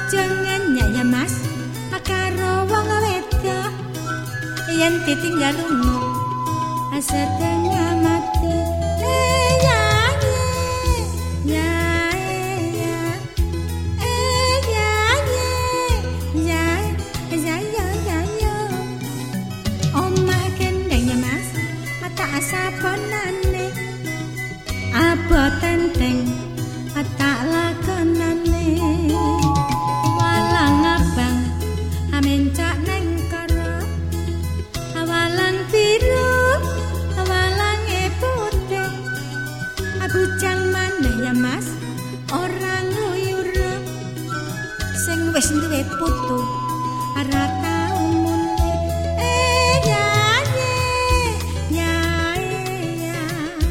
Jangan ya mas karo wong wedok yen ditinggal lunga setengah mati ya ya ya ya ya ya ya ya omah kendeng ya mas tak saponane abot tenteng tak lakonane walang abang amencak neng karo awalang biru awalang putih bujang maneh ya mas orang nguyur sing wis duwe putu ora tau mule ya ya ya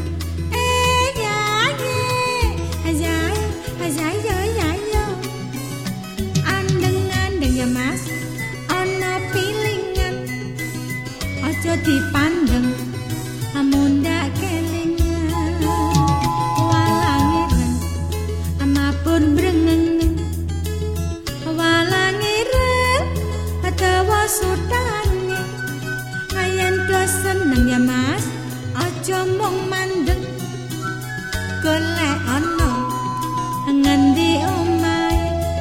ya mas ana pilingan aja dipandeng amundak kelingan walangiren amapun brengeng walangiren utawa sutane ayen do seneng ya mas aja mung mandeng golek ana ngendi omahe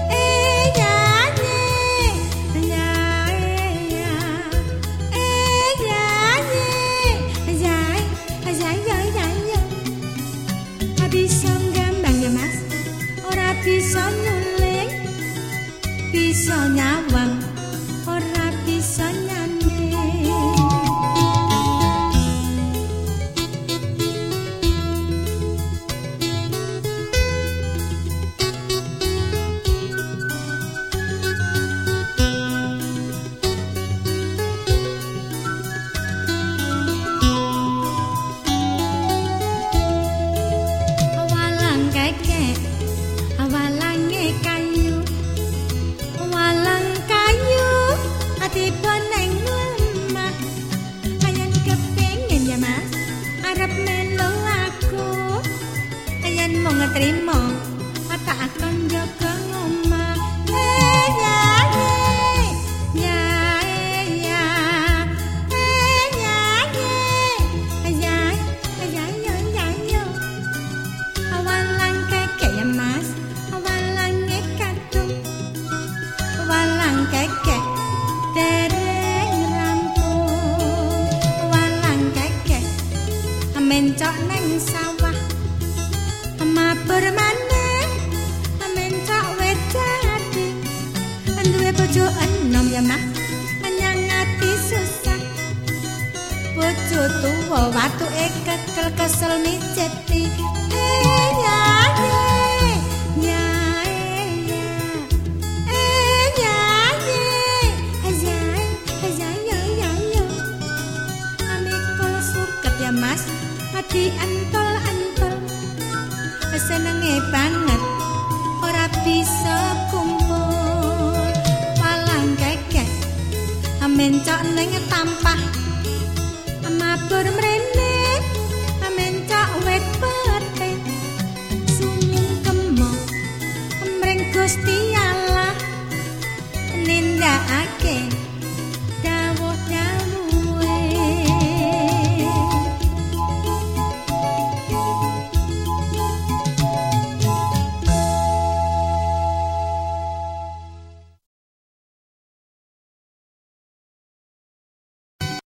bisa gambang ya mas ora bisa nyuling bisa nyawang ora bisa nyanding tiba neng lemah ayen kepengin ya mas arep melu aku ayen mau ngetrimo tak akan jaga ngomah ya ya ya awalang keke ya mas awalang kadung awalang keke dereng rampung walang keke mencok neng sawah mabur maneh mencok wit jati duwe bojo enom ya mah nyang ati susah bojo tuwa watuke kekel kesel miceti ya mas hati antol-antol senenge banget ora bisa kumpul walang kekek mencok neng tampah mabur mrene mencok wit pete sumung kemo mring Gusti Allah nindakake